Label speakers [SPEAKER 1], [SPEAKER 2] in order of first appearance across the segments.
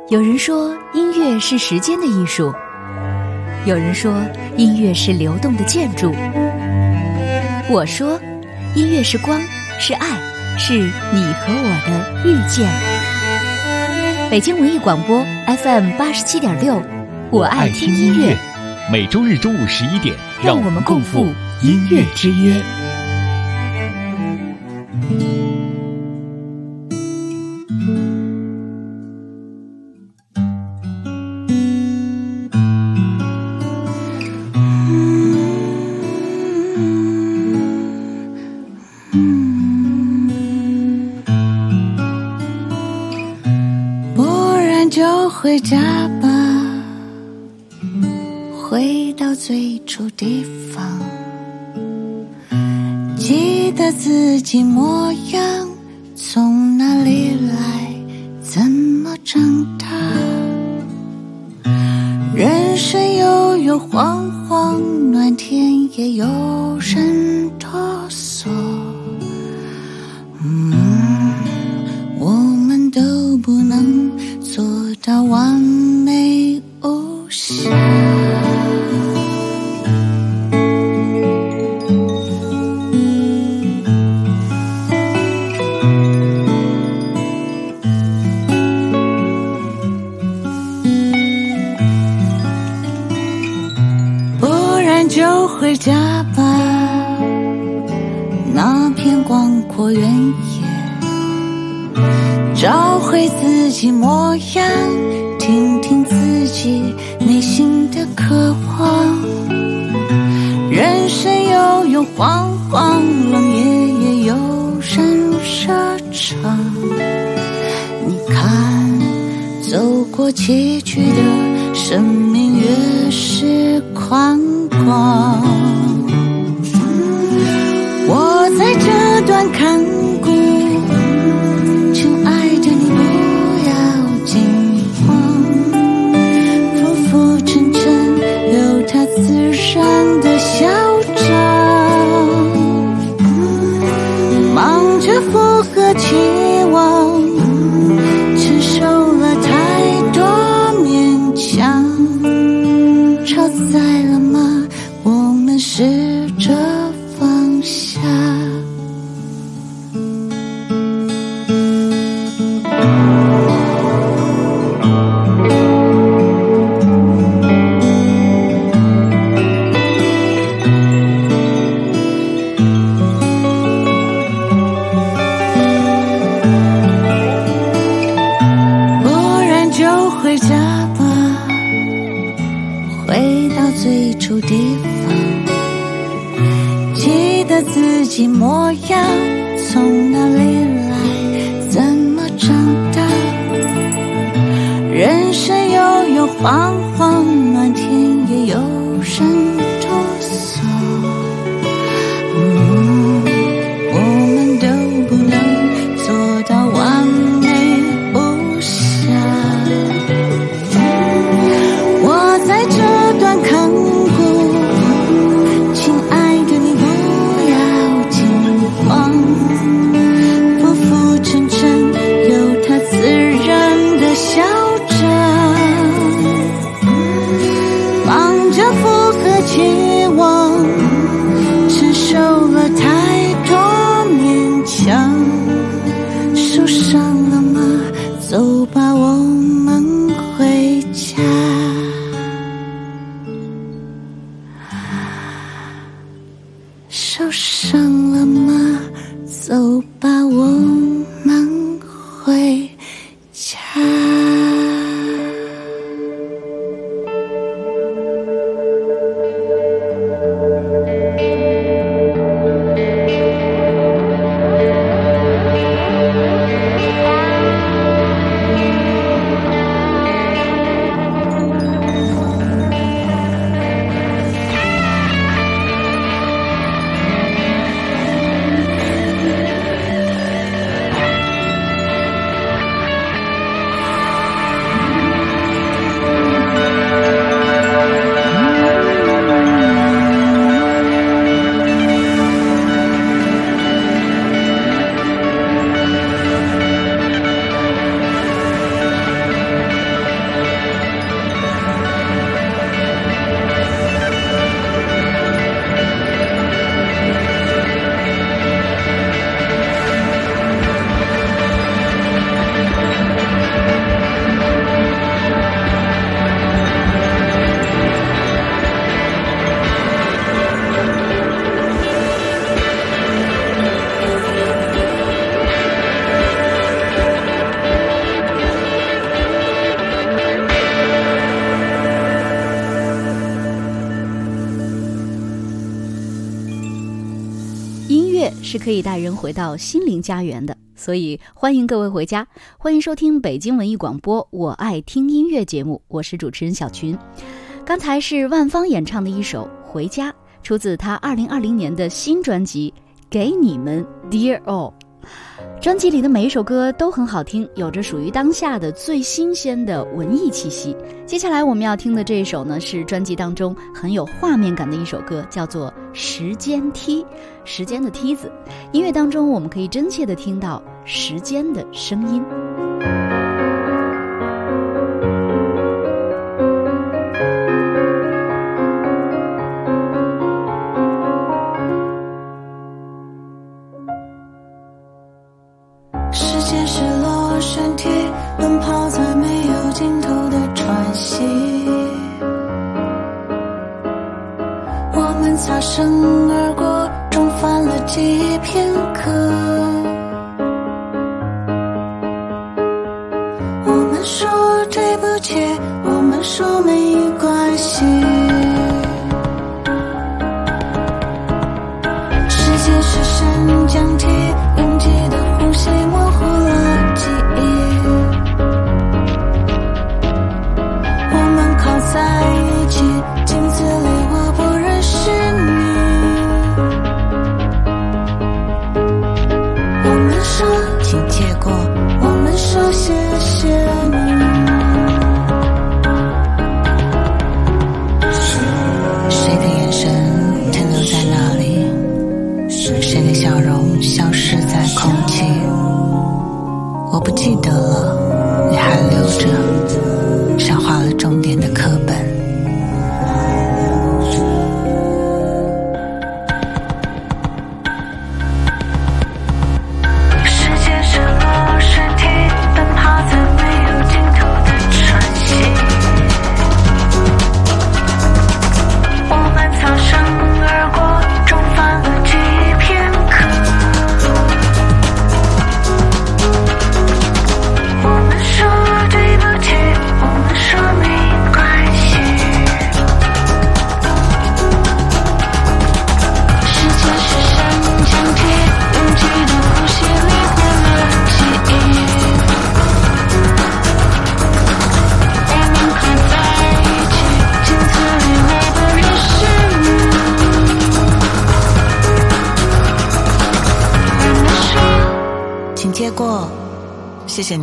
[SPEAKER 1] 有人说音乐是时间的艺术，有人说音乐是流动的建筑。我说音乐是光，是爱，是你和我的遇见。北京文艺广播 FM87.6，我爱听音乐。
[SPEAKER 2] 每周日中午11点，
[SPEAKER 1] 让我们共赴音乐之约。
[SPEAKER 3] 回家吧，回到最初地方，记得自己模样，从哪里来，怎么长大。人生悠悠晃晃，暖天也有人哆嗦。我们都不能做到完美无瑕。不然就回家吧，那片广阔原野，找回自己模样，听听自己内心的渴望。人生悠悠晃晃，冷夜也有人热肠。你看，走过崎岖的生命越是宽广。我在这段看顾，亲爱的你不要惊慌，浮浮沉沉有它自然的嚣张，忙着符合期望，承受了太多勉强。超载了吗？我们试着放下。回家吧，回到最初地方，记得自己模样，从哪里来，怎么长大。人生悠悠晃晃，暖天也有人哆嗦。我们都不能做到完美无瑕。我在这段看顾，亲爱的你不要惊慌，浮浮沉沉有它自然的嚣张，忙着符合期
[SPEAKER 1] 是可以带人回到心灵家园的，所以欢迎各位回家，欢迎收听北京文艺广播我爱听音乐节目，我是主持人小群。刚才是万芳演唱的一首《回家》，出自她2020年的新专辑《给你们 Dear All》。专辑里的每一首歌都很好听，有着属于当下的最新鲜的文艺气息。接下来我们要听的这一首呢，是专辑当中很有画面感的一首歌，叫做《时间梯》，时间的梯子。音乐当中我们可以真切地听到时间的声音。
[SPEAKER 3] 时间是螺旋体，奔跑在没有尽头的喘息。我们擦身而过，重返了记忆片刻。我们说对不起，我们说没关系。时间是升降梯，拥挤的呼吸模糊了记忆。我们靠在一起，镜子里我不认识你。我们说请借过，我们说谢谢你。谁的眼神停留在那里？谁的笑容消失在空气？我不记得了，你还留着上画了重点的课本。时间是螺旋体，奔跑在没有尽头的喘息。我们擦身而过，重返了记忆片刻。我们说对不起，我们说没关系。时间是升降梯，拥挤的呼吸迷惑了记忆。我们靠在一起，镜子里我不认识你。我们说请借过，谢谢你。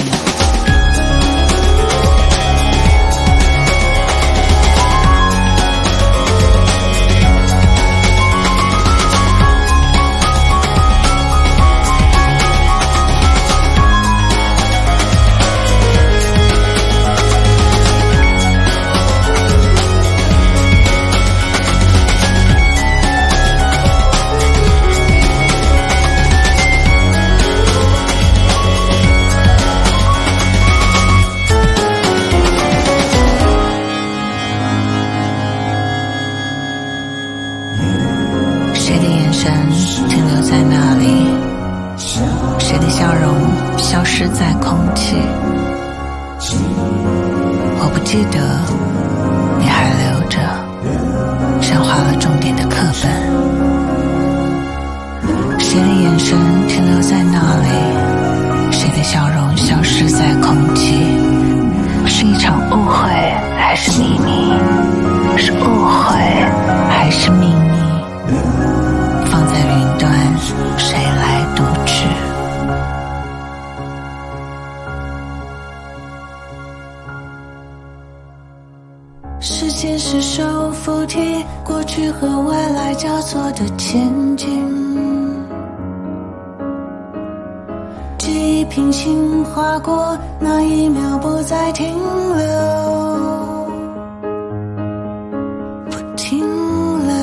[SPEAKER 3] 谁的眼神停留在那里？谁的笑容消失在空气？我不记得，你还留着上画了重点的课本。谁的眼神停留在那里？谁的笑容消失在空气？是一场误会还是秘密？是误会还是秘密？放在云端，谁来读取？时间是手扶梯，过去和未来交错的前进。记忆平行划过，那一秒不再停留，不停留。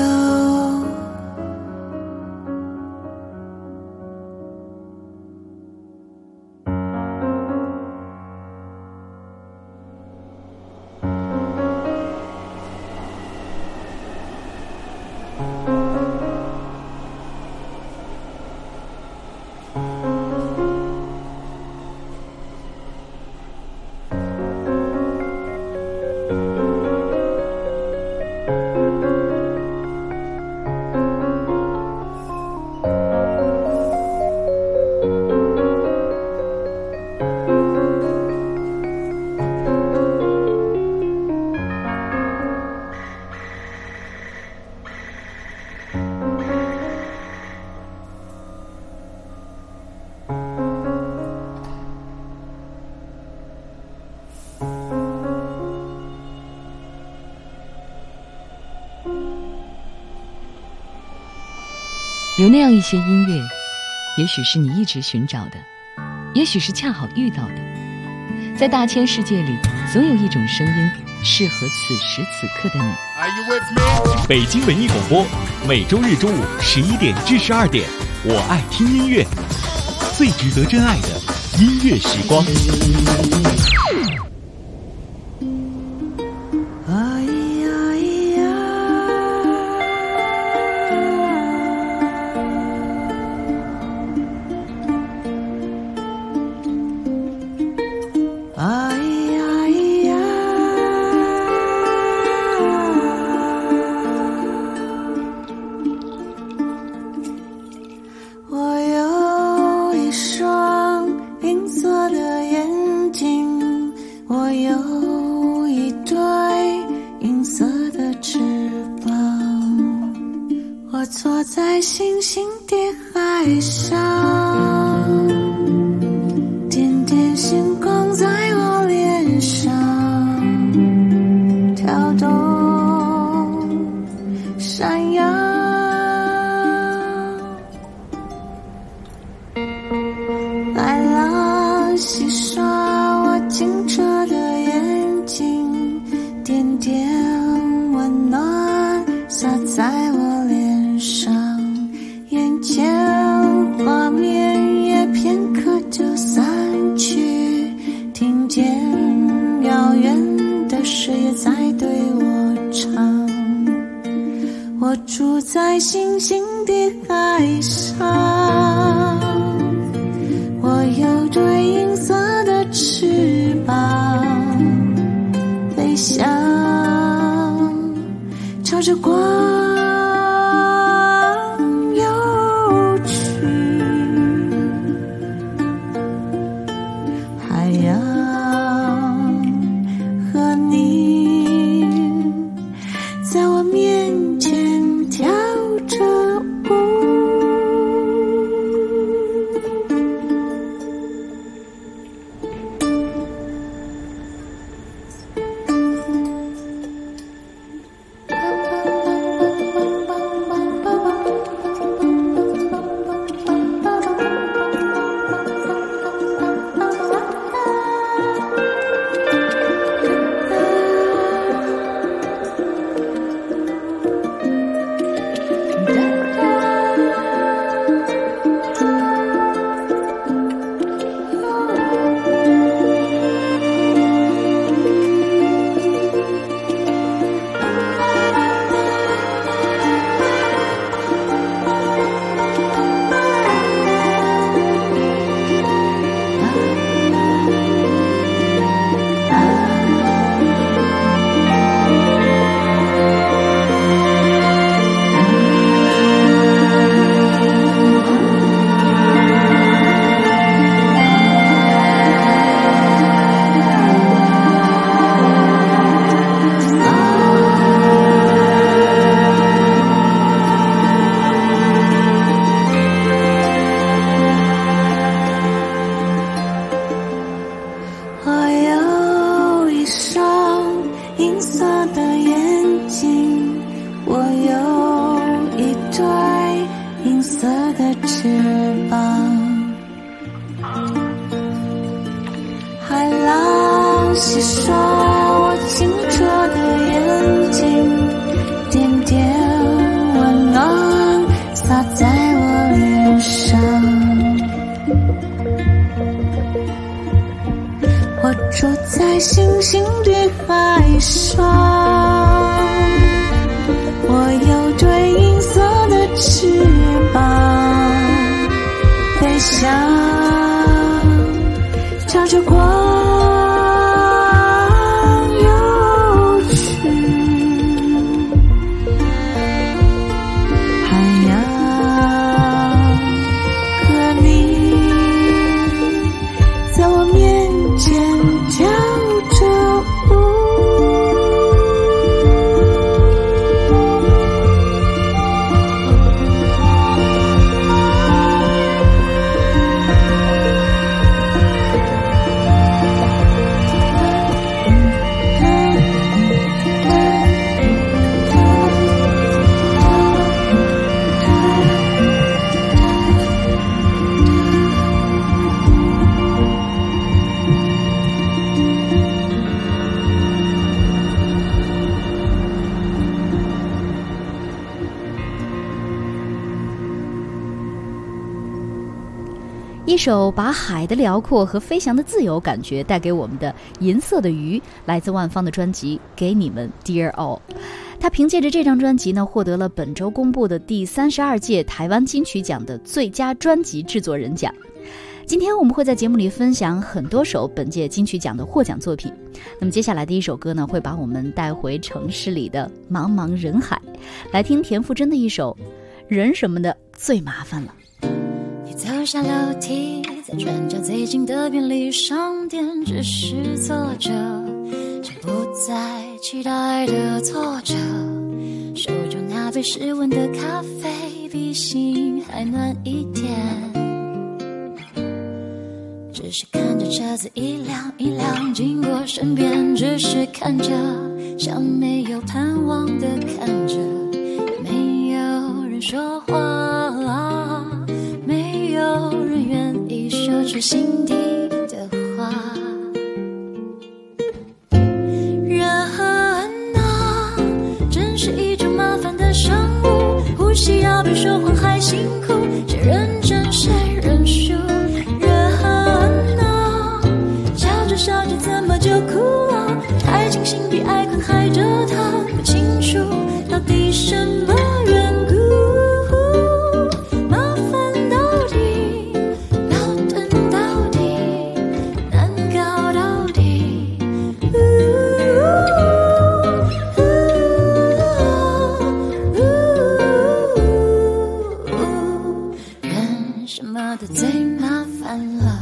[SPEAKER 4] 有那样一些音乐，也许是你一直寻找的，也许是恰好遇到的。在大千世界里，总有一种声音适合此时此刻的你。
[SPEAKER 2] 北京文艺广播，每周日中午11点至12点，我爱听音乐，最值得真爱的音乐时光。
[SPEAKER 3] 坐在星星的海上，点点星光在我脸上跳动闪耀，来了洗刷我清澈的眼睛，点点温暖洒在我脸上，眼前画面也片刻就散去，听见遥远的水也在对我唱，我住在星星的海上，我有对银色的翅膀，飞翔朝着光游去，海洋和你在我面前跳着舞。洗刷我清澈的眼睛，点点温暖洒在我脸上，我住在星星的海上，我有对银色的翅膀，飞翔朝着光
[SPEAKER 1] 一首把海的辽阔和飞翔的自由感觉带给我们的银色的鱼，来自万芳的专辑《给你们 Dear All》。他凭借着这张专辑呢，获得了本周公布的第32届台湾金曲奖的最佳专辑制作人奖。今天我们会在节目里分享很多首本届金曲奖的获奖作品。那么接下来的一首歌呢，会把我们带回城市里的茫茫人海，来听田馥甄的一首《人什么的最麻烦了》。
[SPEAKER 3] 你走下楼梯，在转角最近的便利商店，只是坐着，像不再期待的坐着，手中那杯室温的咖啡比心还暖一点，只是看着车子一辆一辆经过身边，只是看着，像没有盼望的看着，没有人说话，没有人愿意说出心底的话。人啊，真是一种麻烦的生物，呼吸要比说谎还辛苦，谁认真谁认输。笑着怎么就哭了？爱情心比爱困害着他，不清楚到底什么缘故，麻烦到底，矛盾到底，难搞到底。人什么的最麻烦了。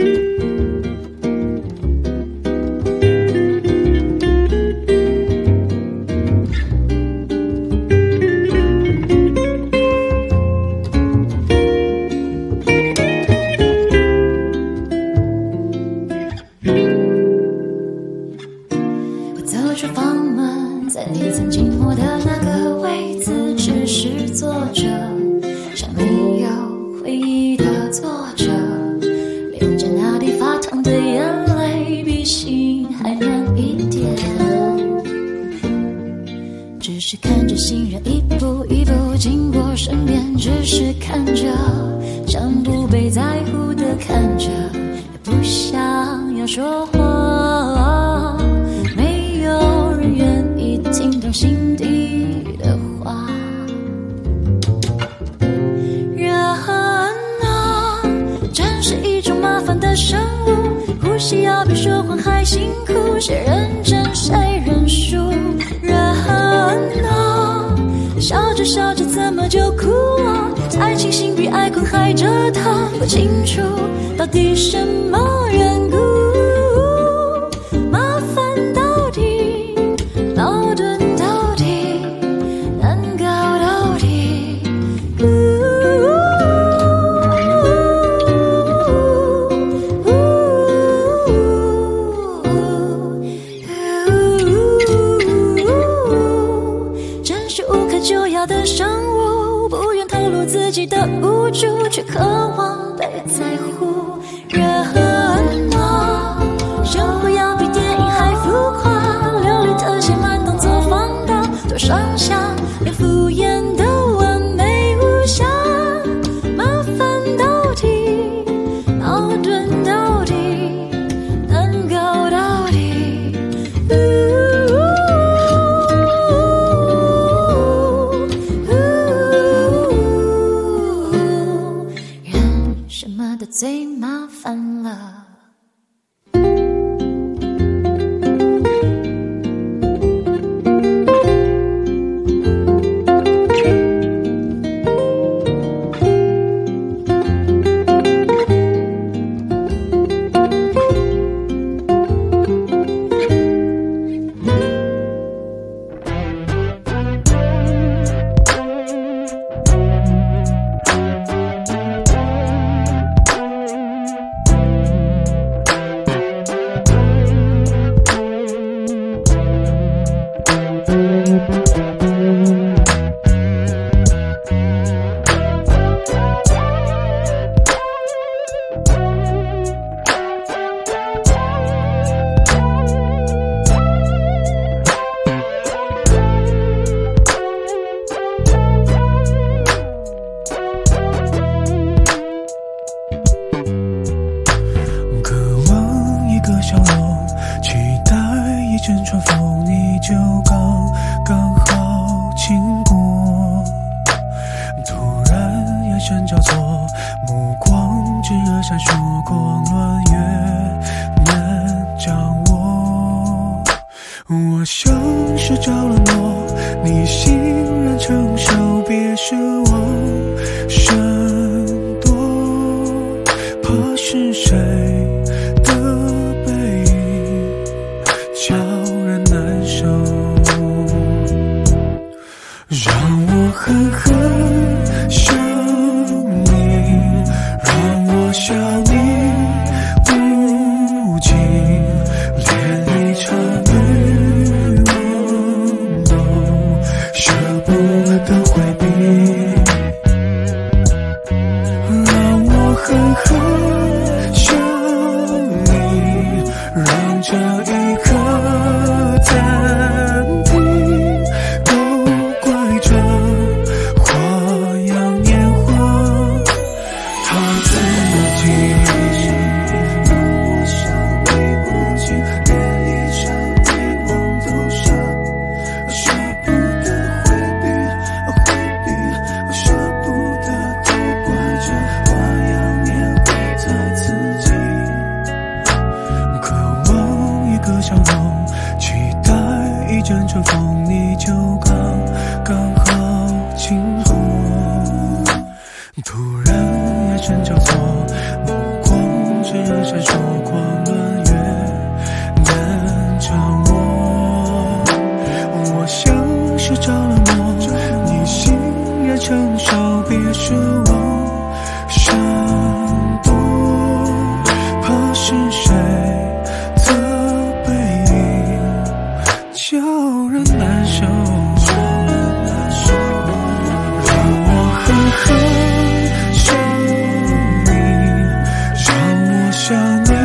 [SPEAKER 3] 笑着怎么就哭了？爱情心比爱困害着他，不清楚到底什么缘故，麻烦到底，矛盾到底，难搞到底。真是无可救药的生物，不愿透露自己的无助，却渴望被在乎。人啊，生活要比电影还浮夸，流利特写慢动作放大，多上下，连敷衍的完美无瑕，麻烦到底，矛盾到底，难搞到底。
[SPEAKER 5] 阵春风，你就刚好经过，突然眼神交错，目光炙热闪烁，光乱越难掌握。我像是着了魔，你欣然承受，别奢望闪躲，怕是谁的背影叫人难受，让我狠狠想你，让我想你无尽，连一场雨我都舍不得回避，让我狠狠想你，让这一刻暂停，都怪这花样年华他自己。我想你不尽，连一场遗忘都舍不得回避，舍不得都怪这花样年华太刺激。渴望一个笑容，期待一阵春风，你就刚好经过，突然眼神交错，目光炙热闪烁，光乱越难掌握。我像是着了魔，你欣然承受，别奢望闪躲，怕是谁的背影叫人难受，让我狠狠想你，让我想你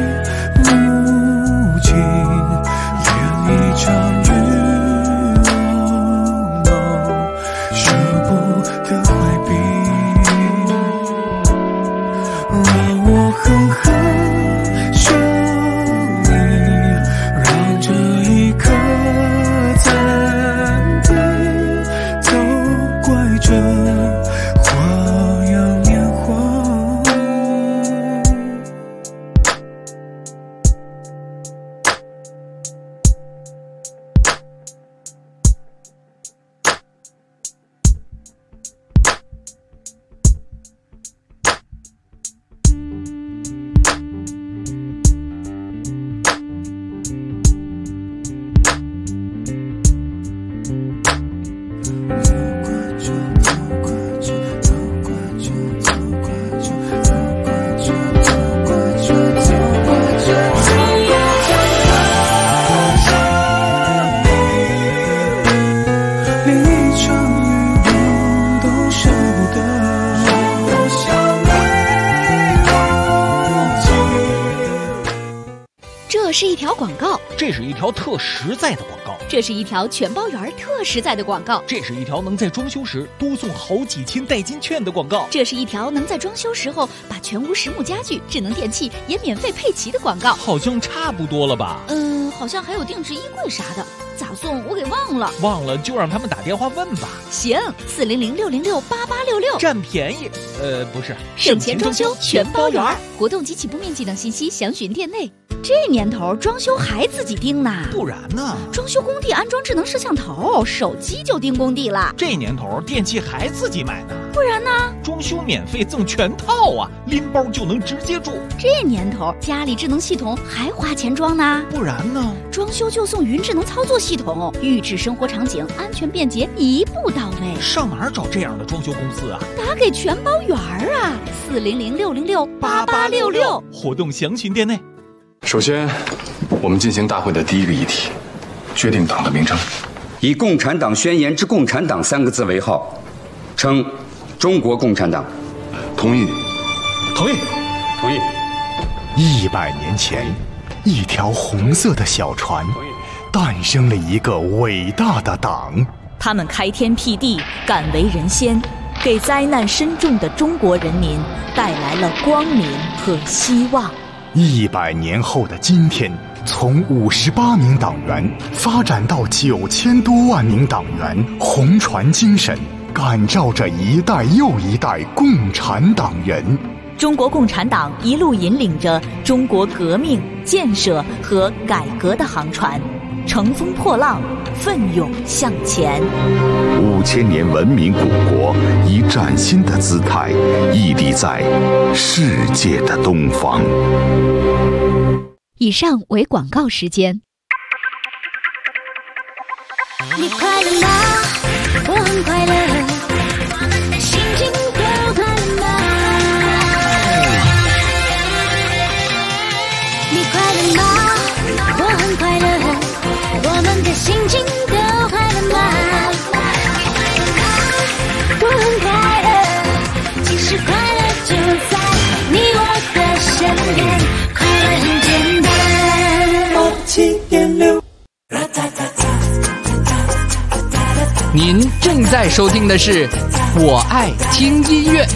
[SPEAKER 5] 无尽，连一场雨我都舍不得回避，让我狠狠想你，让这一刻暂停，都怪这花样年华。连一场雨我都舍不得，我想你无尽。
[SPEAKER 1] 这是一条广告，
[SPEAKER 2] 这是一条特实在的广告，
[SPEAKER 1] 这是一条全包圆特实在的广告，
[SPEAKER 2] 这是一条能在装修时多送好几千代金券的广告，
[SPEAKER 1] 这是一条能在装修时候把全屋实木家具、智能电器也免费配齐的广告。
[SPEAKER 2] 好像差不多了吧？
[SPEAKER 1] 好像还有定制衣柜啥的，咋送我给忘了。
[SPEAKER 2] 忘了就让他们打电话问吧。
[SPEAKER 1] 行，400-606-8866，
[SPEAKER 2] 占便宜。不是，
[SPEAKER 1] 省钱装修全包圆，活动及起步面积等信息详询店内。这年头装修还自己盯呢？
[SPEAKER 2] 不然呢？
[SPEAKER 1] 装修工地安装智能摄像头，手机就盯工地了。
[SPEAKER 2] 这年头电器还自己买呢？
[SPEAKER 1] 不然呢？
[SPEAKER 2] 装修免费赠全套啊，拎包就能直接住。
[SPEAKER 1] 这年头家里智能系统还花钱装呢？
[SPEAKER 2] 不然呢？
[SPEAKER 1] 装修就送云智能操作系统，预制生活场景，安全便捷，一步到位。
[SPEAKER 2] 上哪儿找这样的装修公司啊？
[SPEAKER 1] 打给全包圆啊，400-606-8866，
[SPEAKER 2] 活动详询店内。
[SPEAKER 6] 首先，我们进行大会的第一个议题，决定党的名称。
[SPEAKER 7] 以《共产党宣言》之“共产党”3个字为号，称中国共产党。
[SPEAKER 6] 同意。
[SPEAKER 2] 同意。
[SPEAKER 7] 同意。
[SPEAKER 8] 100年前，一条红色的小船，诞生了一个伟大的党。
[SPEAKER 9] 他们开天辟地，敢为人先，给灾难深重的中国人民带来了光明和希望。
[SPEAKER 8] 100年后的今天， 从58名党员发展到9000多万名党员，红船精神感召着一代又一代共产党人。
[SPEAKER 9] 中国共产党一路引领着中国革命、建设和改革的航船，乘风破浪，奋勇向前。
[SPEAKER 10] 5000年文明古国以崭新的姿态屹立在世界的东方。
[SPEAKER 1] 以上为广告时间。
[SPEAKER 3] 你快乐吗？我很快乐，心情都快乐吗？你快乐吗？我很快乐，我们的心情都快乐吗？我很快乐，其实快乐就在你我的身边，快乐很简单。87.6
[SPEAKER 11] 您正在收听的是《我爱听音乐》。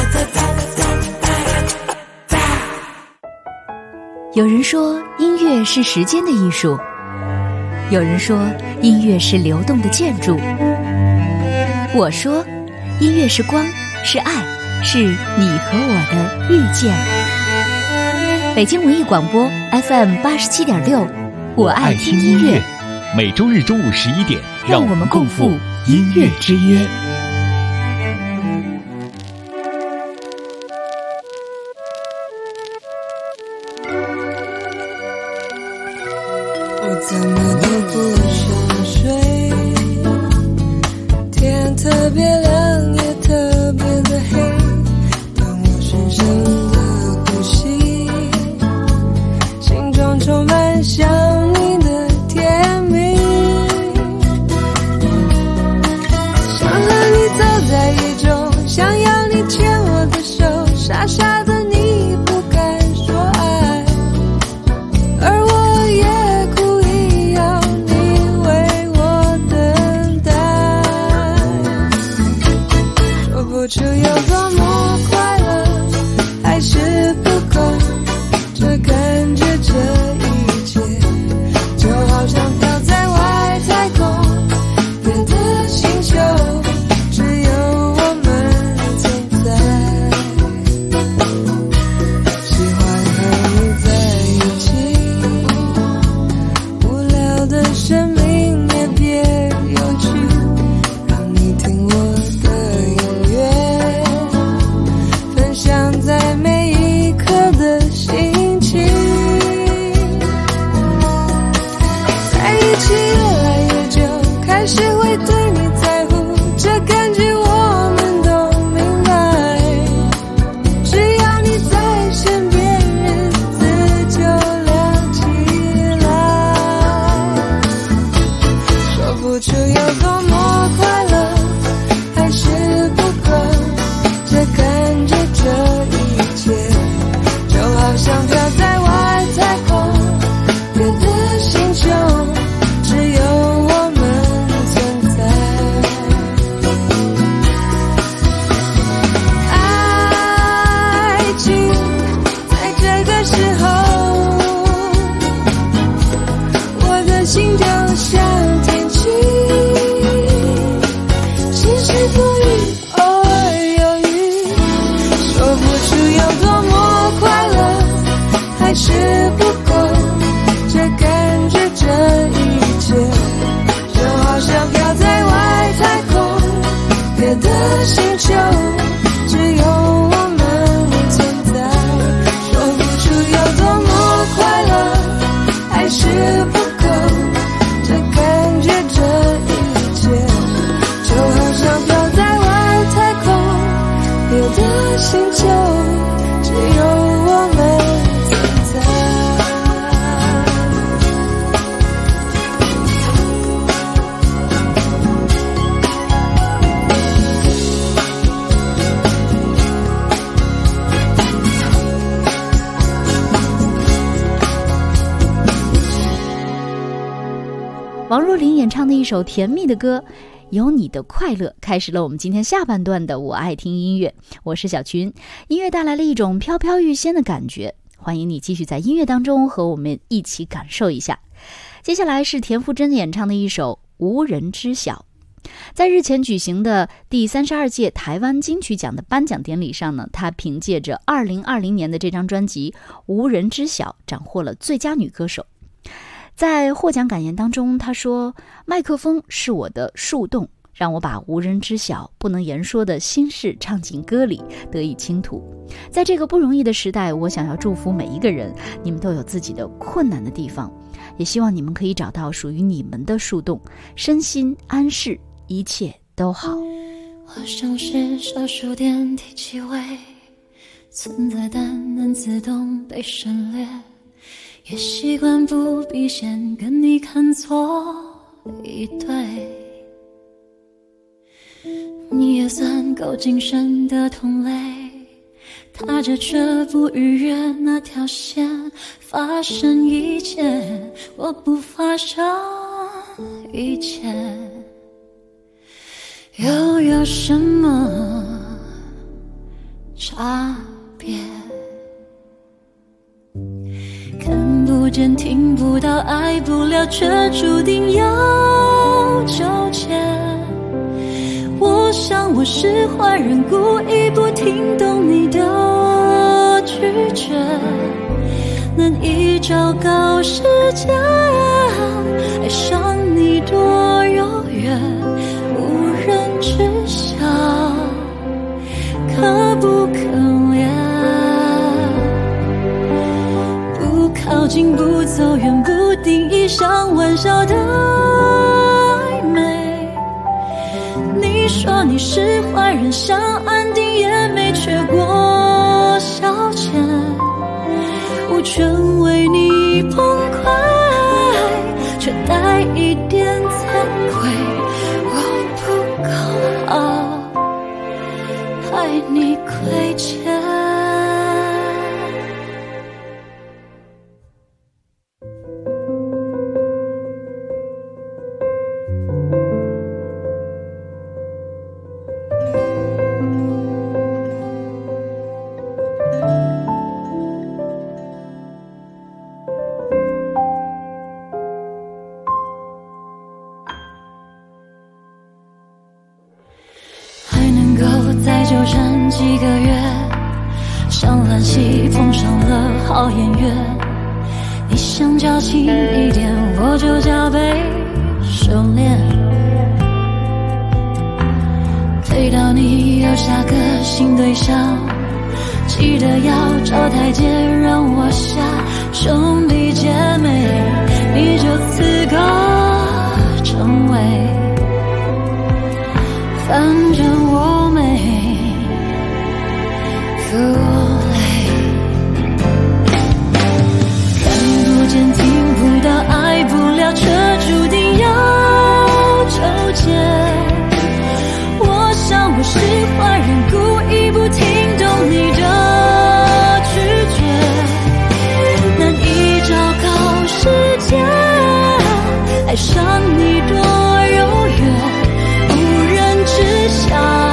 [SPEAKER 1] 有人说音乐是时间的艺术，有人说音乐是流动的建筑。我说音乐是光，是爱，是你和我的遇见。北京文艺广播 FM 87.6，我爱听音乐。
[SPEAKER 2] 每周日中午11点，
[SPEAKER 1] 让我们共赴音乐之约。
[SPEAKER 5] 我怎么都不想睡，天特别亮也特别的黑，当我深深的呼吸，心中充满想你的甜蜜，想和你走在雨中，想要你牵我的手，傻傻的你不敢说爱，而我也故意要你为我等待，说不出有多么快乐，还是不够，这感觉这一切就好像飘在外太空，别的星球只有我们存在，喜欢和你在一起，无聊的生命也别有趣，让你听我的音乐，分享在每一刻的心情，在一起越来越久，开始会对你在乎，这感觉我们都明白，只要你在身边，日子就亮起来，说不出有多么快乐，还是不够，这感觉这一切就好像飘在外太空，别的星球只有我们存在，爱情在这个时候，我的心就像天气，晴时多云，偶尔有雨，说不出有多么快乐，还是不够，这感觉这一切就好像飘在外太空，别的星球只有我们存在，说不出有多么快乐，还是不够，这感觉这一切就好像飘在外太空，别的星球只有我们存在。
[SPEAKER 1] 王若琳演唱的一首甜蜜的歌，有你的快乐，开始了我们今天下半段的我爱听音乐。我是小群，音乐带来了一种飘飘欲仙的感觉。
[SPEAKER 12] 欢迎你继续在音乐当中和我们一起感受一下。接下来是田馥甄演唱的一首《无人知晓》。在日前举行的第32届台湾金曲奖的颁奖典礼上呢，她凭借着2020年的这张专辑《无人知晓》斩获了最佳女歌手。在获奖感言当中，她说：麦克风是我的树洞，让我把无人知晓、不能言说的心事唱进歌里，得以倾吐。在这个不容易的时代，我想要祝福每一个人，你们都有自己的困难的地方，也希望你们可以找到属于你们的树洞，身心安适，一切都好。
[SPEAKER 13] 我像是小数点提起位，存在但能自动被省略，也习惯不必先跟你看错一对。你也算够谨慎的同类，踏着却不逾越那条线，发生一切我不发生一切，又有什么差别？看不见听不到爱不了，却注定要纠结。我想我是坏人，故意不听懂你的拒绝，难以昭告世间爱上你多遥远，无人知晓，可不可怜？不靠近不走远，不定义像玩笑的暧昧。你说你是坏人，想安定也没缺过消遣，无权为你崩溃，却带一点惭愧。我不够好，害你亏欠。再纠缠几个月，上烂戏碰上了好演员，你想矫情一点，我就加倍收敛，推到你有下个新对象，记得要找台阶让我下，兄弟姐妹你就自个成为，反正我没负累，看不见听不到爱不了，却注定要纠结。我想我是坏人，故意不听懂你的拒绝，难以昭告世间爱上你多遥远，无人知晓，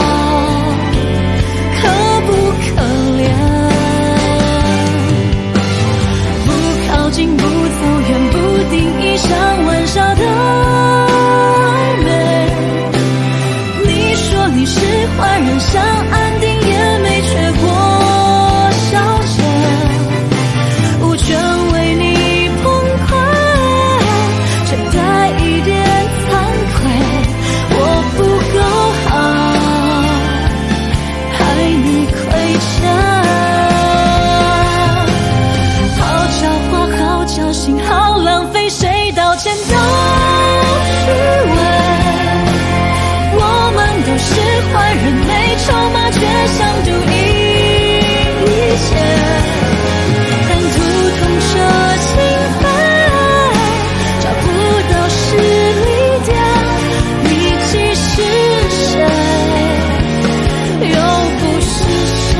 [SPEAKER 13] 像玩笑的暧昧。你说你是坏人，想安定也没缺过消遣，无权为你崩溃，却带一点惭愧。我不够好，害你亏欠，好狡猾，好侥幸，好浪费，谁道歉都虚伪。我们都是坏人，没筹码却想赌赢一切，但图痛彻心扉，找不到实力点，你既是谁，又不是谁。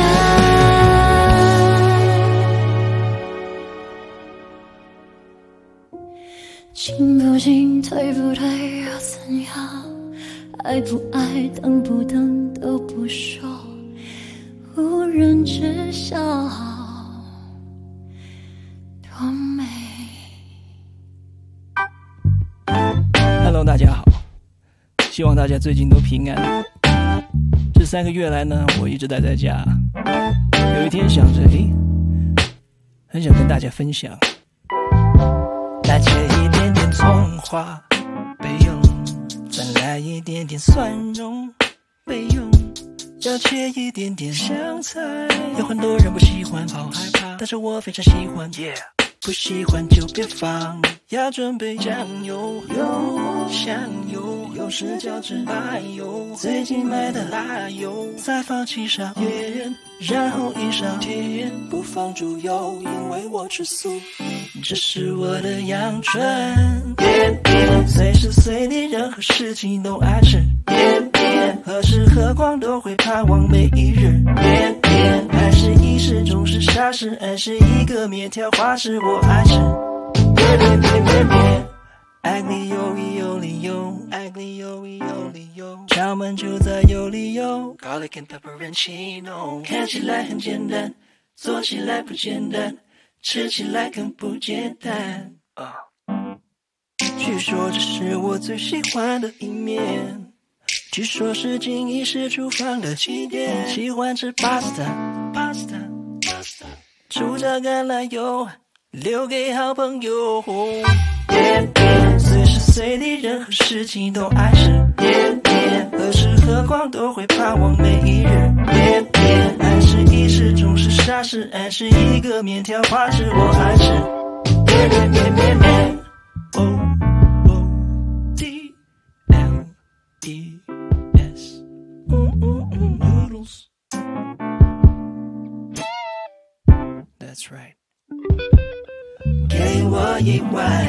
[SPEAKER 13] 进不进，退不退又怎样？爱不爱，等不等都不说，无人知晓，
[SPEAKER 14] Hello， 大家好，希望大家最近都平安。这3个月来呢，我一直待在家。有一天想着，很想跟大家分享。来切一点点葱花备用，再来一点点蒜蓉备用，要切一点点香菜。有很多人不喜欢，好害怕，但是我非常喜欢。不喜欢就别放。要准备酱油、香油，有时叫芝麻油，最近买的辣油，再放7勺盐，然后1勺甜，不放猪油，因为我吃素，这是我的阳春。随时随地任何事情都爱吃，何时何况都会盼望每一日。爱是一时总是傻事，爱是一个面条花式，我爱吃。爱你有理由，爱你有理由，敲门就在有理由。Garlic and pepperoncino， 看起来很简单，做起来不简单，吃起来更不简单。据说这是我最喜欢的一面，据说是经一时厨房的起点。喜欢吃 pasta， 煮着橄榄油，留给好朋友。随时随地任何事情都爱吃，何时何况都会盼望每一日。爱是一时总是傻事，爱是一个面条花式，我爱吃。Noodles. That's right. 给我一碗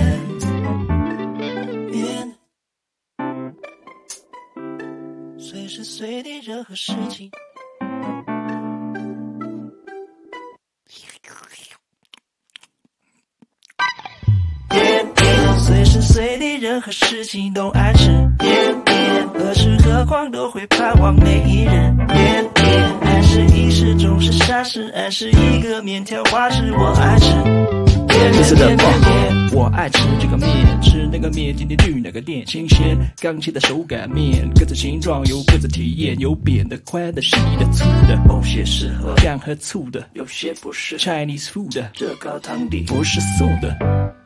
[SPEAKER 14] 面，随时随地任何事情。随时随地任何事情都爱吃，何时何况都会盼望每一日。爱是一时总是傻事，爱是一个面条花式，我爱吃。我爱吃这个面，吃那个面，今天去哪个店？新鲜刚切的手擀面，各自形状有各自体验，有扁的、宽的、细的、粗的，某些适合酱和醋的，有些不是 Chinese food 的，这高汤底不是素的。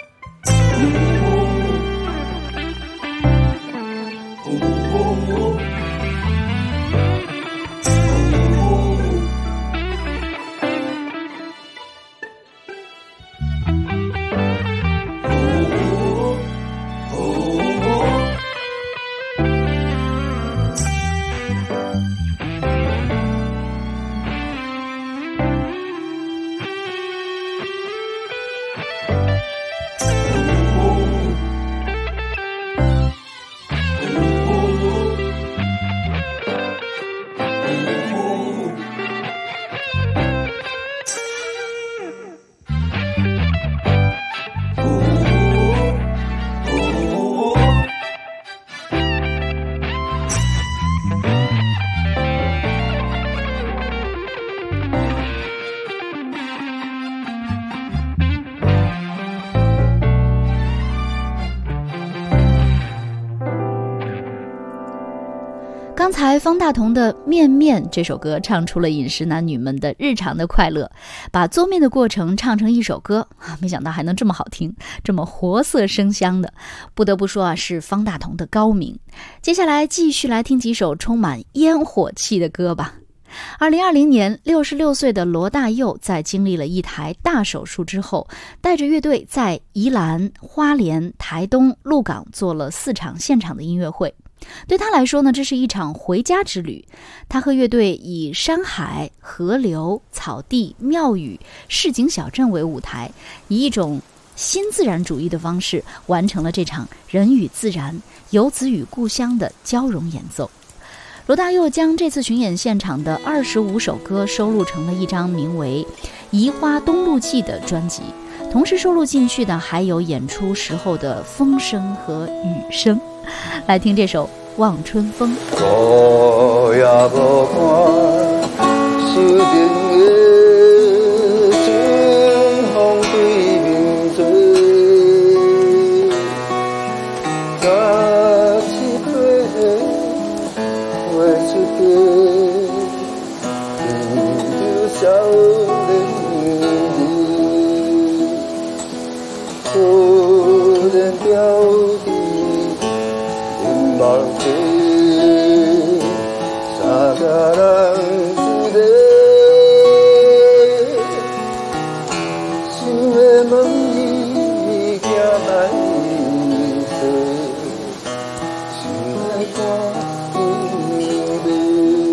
[SPEAKER 12] 刚才方大同的《面面》这首歌唱出了饮食男女们的日常的快乐，把做面的过程唱成一首歌，没想到还能这么好听，这么活色生香的，不得不说是方大同的高明。接下来继续来听几首充满烟火气的歌吧。2020年66岁的罗大佑在经历了一台大手术之后，带着乐队在宜兰、花莲、台东、鹿港做了4场现场的音乐会。对他来说呢，这是一场回家之旅。他和乐队以山海、河流、草地、庙宇、市井小镇为舞台，以一种新自然主义的方式完成了这场人与自然、游子与故乡的交融演奏。罗大佑将这次巡演现场的25首歌收录成了一张名为《移花东路记》的专辑，同时收录进去的还有演出时候的风声和雨声。来听这首《望春风》。
[SPEAKER 15] 孤夜无看，树顶的春风对面吹， 目底三个人一个，想要问伊行来说，想来看伊袂。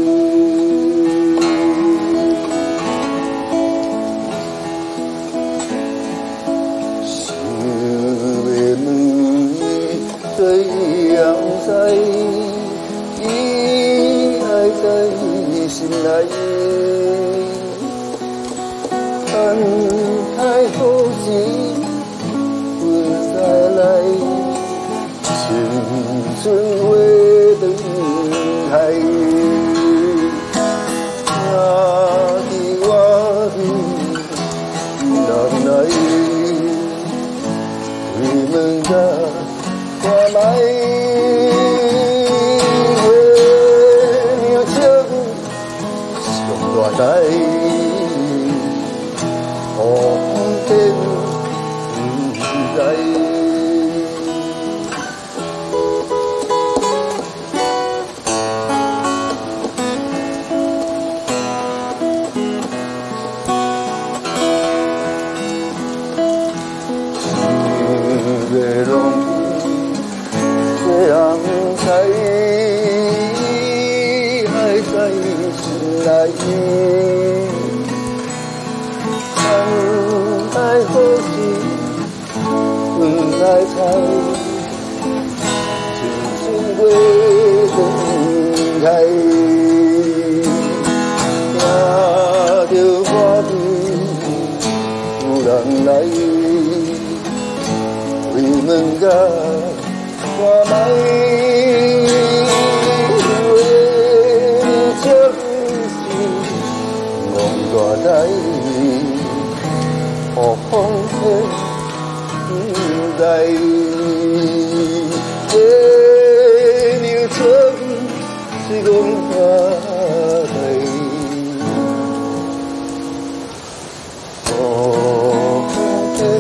[SPEAKER 15] 心内等待好时，分再来，青春话断开。我伫我伫人来，开门甲看卖。在红天在，心月拢这样在，还在心内。好时，分来猜，青春话断开，听着歌边有人来，开门甲看卖，话这是望大台。风天在，牛车是讲花台，风天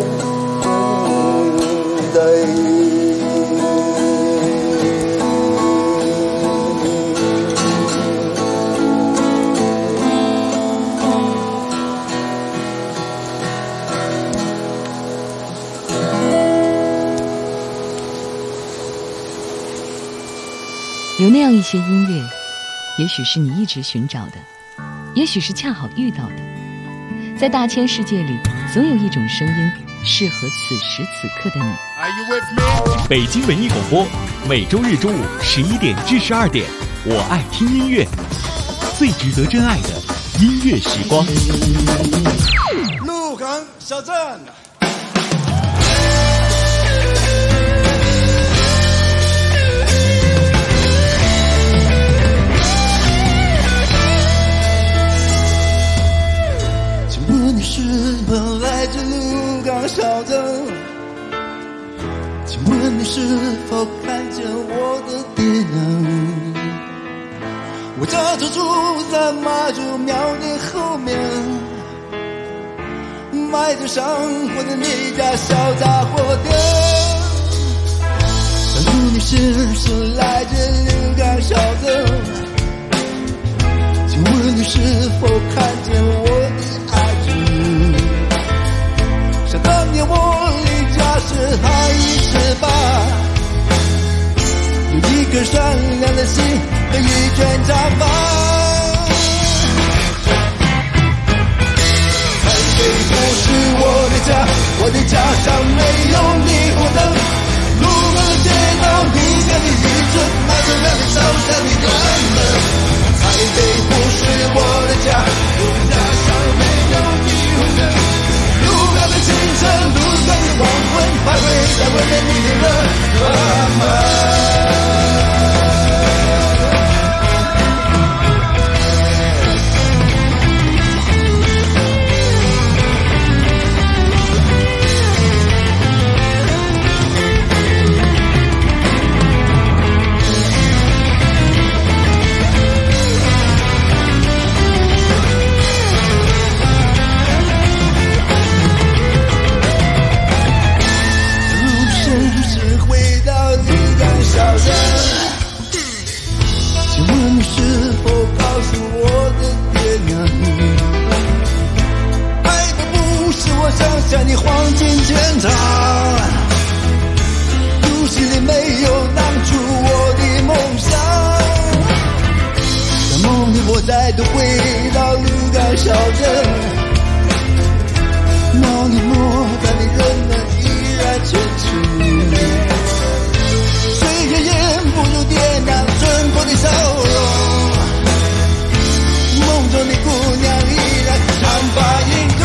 [SPEAKER 15] 在。
[SPEAKER 4] 有那样一些音乐，也许是你一直寻找的，也许是恰好遇到的。在大千世界里，总有一种声音适合此时此刻的你。
[SPEAKER 2] 北京文艺广播，每周日中午11点至12点，我爱听音乐，最值得真爱的音乐时光。
[SPEAKER 16] 鹿港小镇。
[SPEAKER 5] 你是否来自鹿港小镇？请问你是否看见我的爹娘？我家就住在妈祖庙的后面，卖着生活的那家小杂货店。当初你是否来自鹿港小镇？请问你是否看见我的爱？想当年我离家时还18，有一颗善良的心和一卷长发。台北不是我的家，我的家乡没有霓虹灯，路过的街道，路边的渔村，马路上的烧山的人们。台北不是我的家，我的家乡没有霓虹灯，路上的清晨，路上的黄昏，徘徊在温暖你的人们。
[SPEAKER 16] 度回到鹿港小镇，模拟模范的人们依然坚持，岁月掩不住点亮春风的笑容，梦中的姑娘依然长发盈空。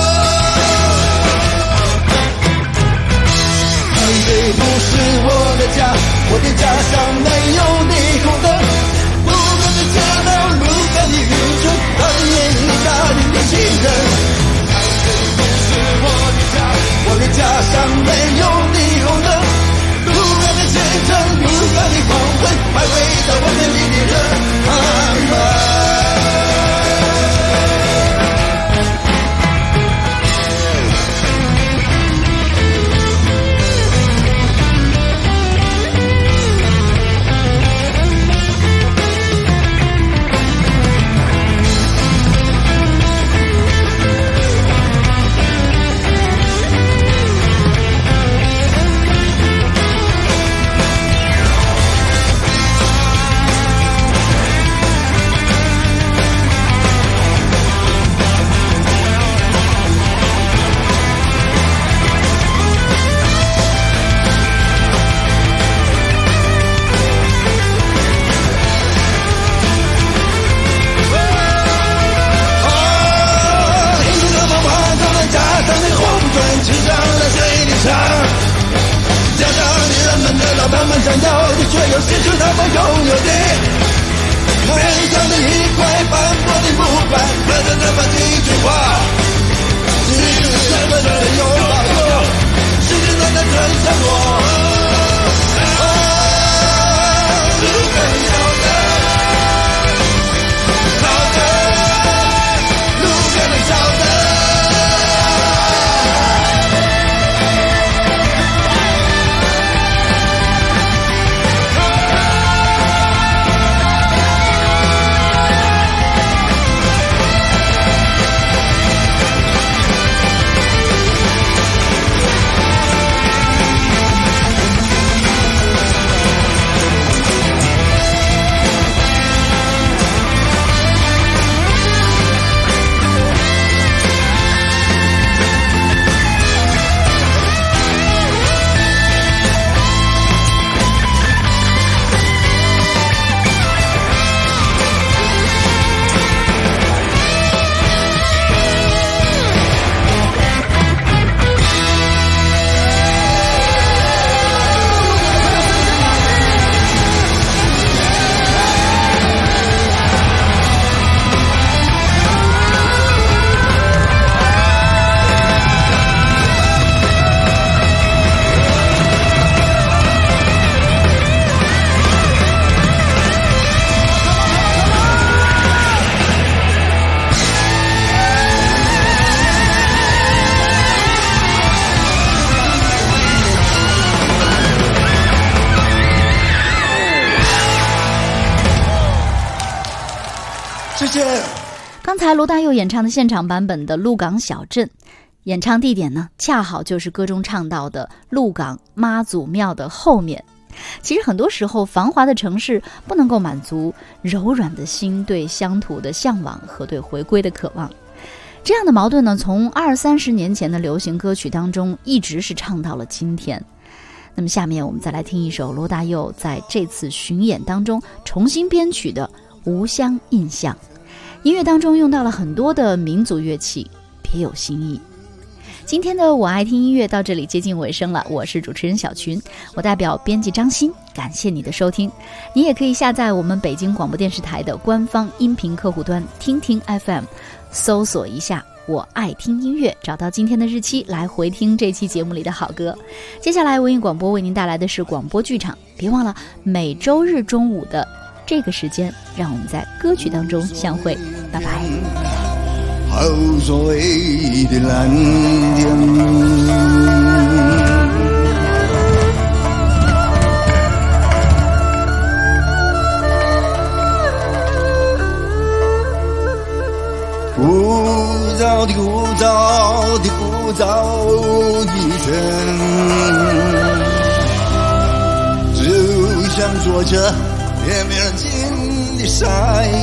[SPEAKER 16] 台北不是我的家，我的家乡没有霓虹灯，鹿港的街道，鹿港的渔村，当年你大龄的情人。台北不是我的家，我的家乡没有霓虹灯，鹿港的前程，鹿港的黄昏，还回到我们里的人。
[SPEAKER 12] 刚才罗大佑演唱的现场版本的《鹿港小镇》，演唱地点呢，恰好就是歌中唱到的鹿港妈祖庙的后面。其实很多时候，繁华的城市不能够满足柔软的心对乡土的向往和对回归的渴望。这样的矛盾呢，从20-30年前的流行歌曲当中，一直是唱到了今天。那么下面我们再来听一首罗大佑在这次巡演当中重新编曲的《无乡印象》。音乐当中用到了很多的民族乐器，别有新意。今天的我爱听音乐到这里接近尾声了，我是主持人小群，我代表编辑张欣，感谢你的收听。你也可以下载我们北京广播电视台的官方音频客户端听听 FM， 搜索一下我爱听音乐，找到今天的日期来回听这期节目里的好歌。接下来文艺广播为您带来的是广播剧场，别忘了每周日中午的这个时间，让我们在歌曲当中相会，拜拜。
[SPEAKER 16] 后座的蓝天，枯燥的枯燥的枯燥一生，就像坐着也没人经的晒。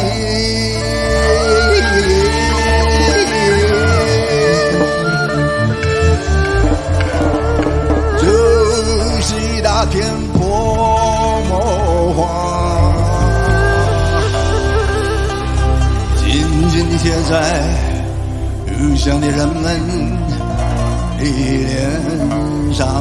[SPEAKER 16] 这是一大片泼墨画，紧紧地贴在故乡的人们的脸上。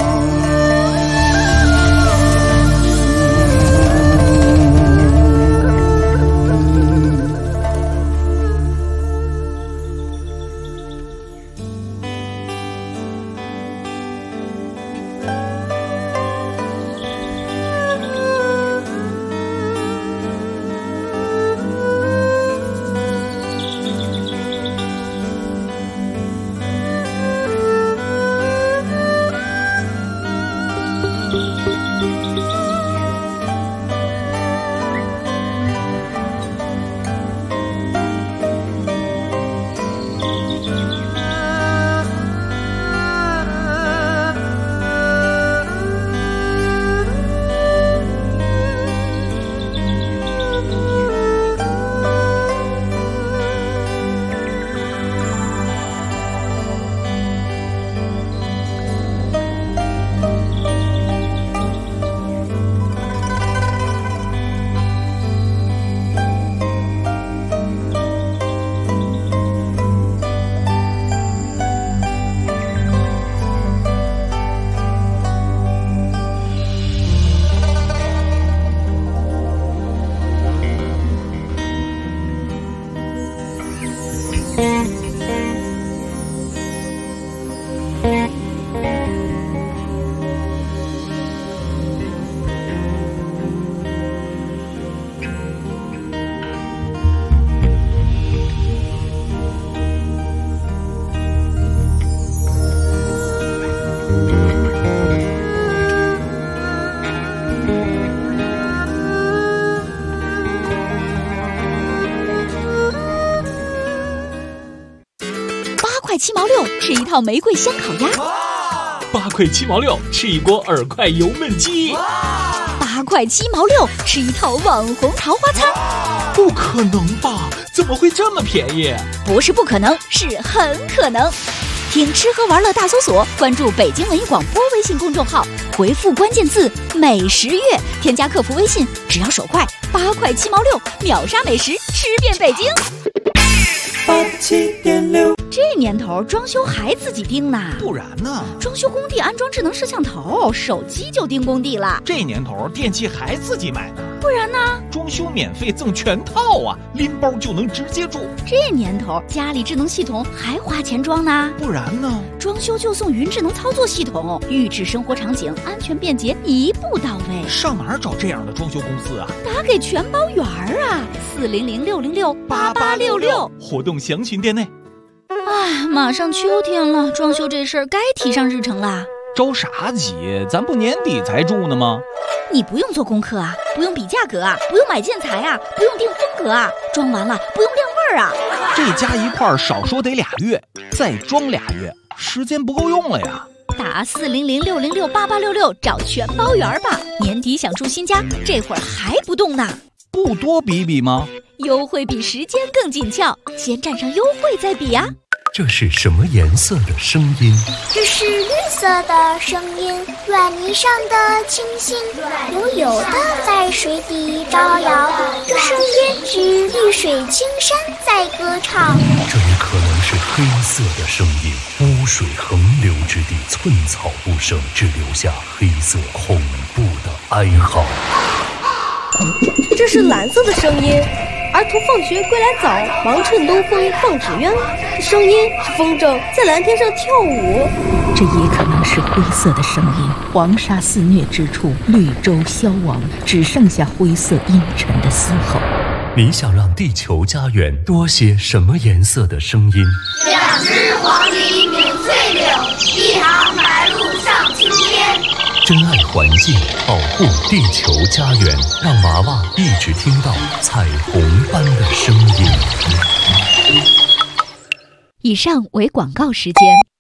[SPEAKER 1] 7毛6吃一套玫瑰香烤鸭
[SPEAKER 2] ，8块7毛6吃一锅耳快油焖鸡
[SPEAKER 1] ，8块7毛6吃一套网红桃花餐。
[SPEAKER 2] 不可能吧？怎么会这么便宜？
[SPEAKER 1] 不是不可能，是很可能。听吃喝玩乐大搜索，关注北京文艺广播微信公众号，回复关键字美食月，添加客服微信，只要手快，8块7毛6秒杀美食，吃遍北京。
[SPEAKER 5] 87.6，
[SPEAKER 1] 这年头装修还自己盯呢？
[SPEAKER 17] 不然呢？
[SPEAKER 1] 装修工地安装智能摄像头，手机就盯工地了。
[SPEAKER 17] 这年头电器还自己买呢？
[SPEAKER 1] 不然呢？
[SPEAKER 17] 装修免费赠全套啊，拎包就能直接住。
[SPEAKER 1] 这年头家里智能系统还花钱装呢？
[SPEAKER 17] 不然呢？
[SPEAKER 1] 装修就送云智能操作系统，预制生活场景，安全便捷，一步到位。
[SPEAKER 17] 上哪儿找这样的装修公司啊？
[SPEAKER 1] 打给全包圆啊，400-606-8866，
[SPEAKER 17] 活动详询店内。
[SPEAKER 1] 哎，马上秋天了，装修这事儿该提上日程啦。
[SPEAKER 17] 着啥急？咱不年底才住呢吗？
[SPEAKER 1] 你不用做功课啊，不用比价格啊，不用买建材啊，不用定风格啊，装完了不用晾味儿啊。
[SPEAKER 17] 这加一块儿少说得2月，再装2月，时间不够用了呀。
[SPEAKER 1] 打400-606-8866找全包圆吧。年底想住新家，这会儿还不动呢？
[SPEAKER 17] 不多比比吗？
[SPEAKER 1] 优惠比时间更紧俏，先占上优惠再比呀。
[SPEAKER 18] 这是什么颜色的声音？
[SPEAKER 19] 这是绿色的声音，软泥上的星星悠悠的在水底招摇，这声音是绿水青山在歌唱。
[SPEAKER 18] 这也可能是黑色的声音，污水横流之地，寸草不生，只留下黑色恐怖的哀嚎。
[SPEAKER 20] 这是蓝色的声音，儿童放学归来早，忙趁东风放纸鸢。声音是风筝在蓝天上跳舞。
[SPEAKER 21] 这也可能是灰色的声音，黄沙肆虐之处，绿洲消亡，只剩下灰色阴沉的嘶吼。
[SPEAKER 18] 你想让地球家园多些什么颜色的声音
[SPEAKER 22] 2只黄鹂鸣翠柳，1行白鹭上青天。
[SPEAKER 18] 珍爱环境，保护地球家园，让娃娃一直听到彩虹般的声音。
[SPEAKER 1] 以上为广告时间。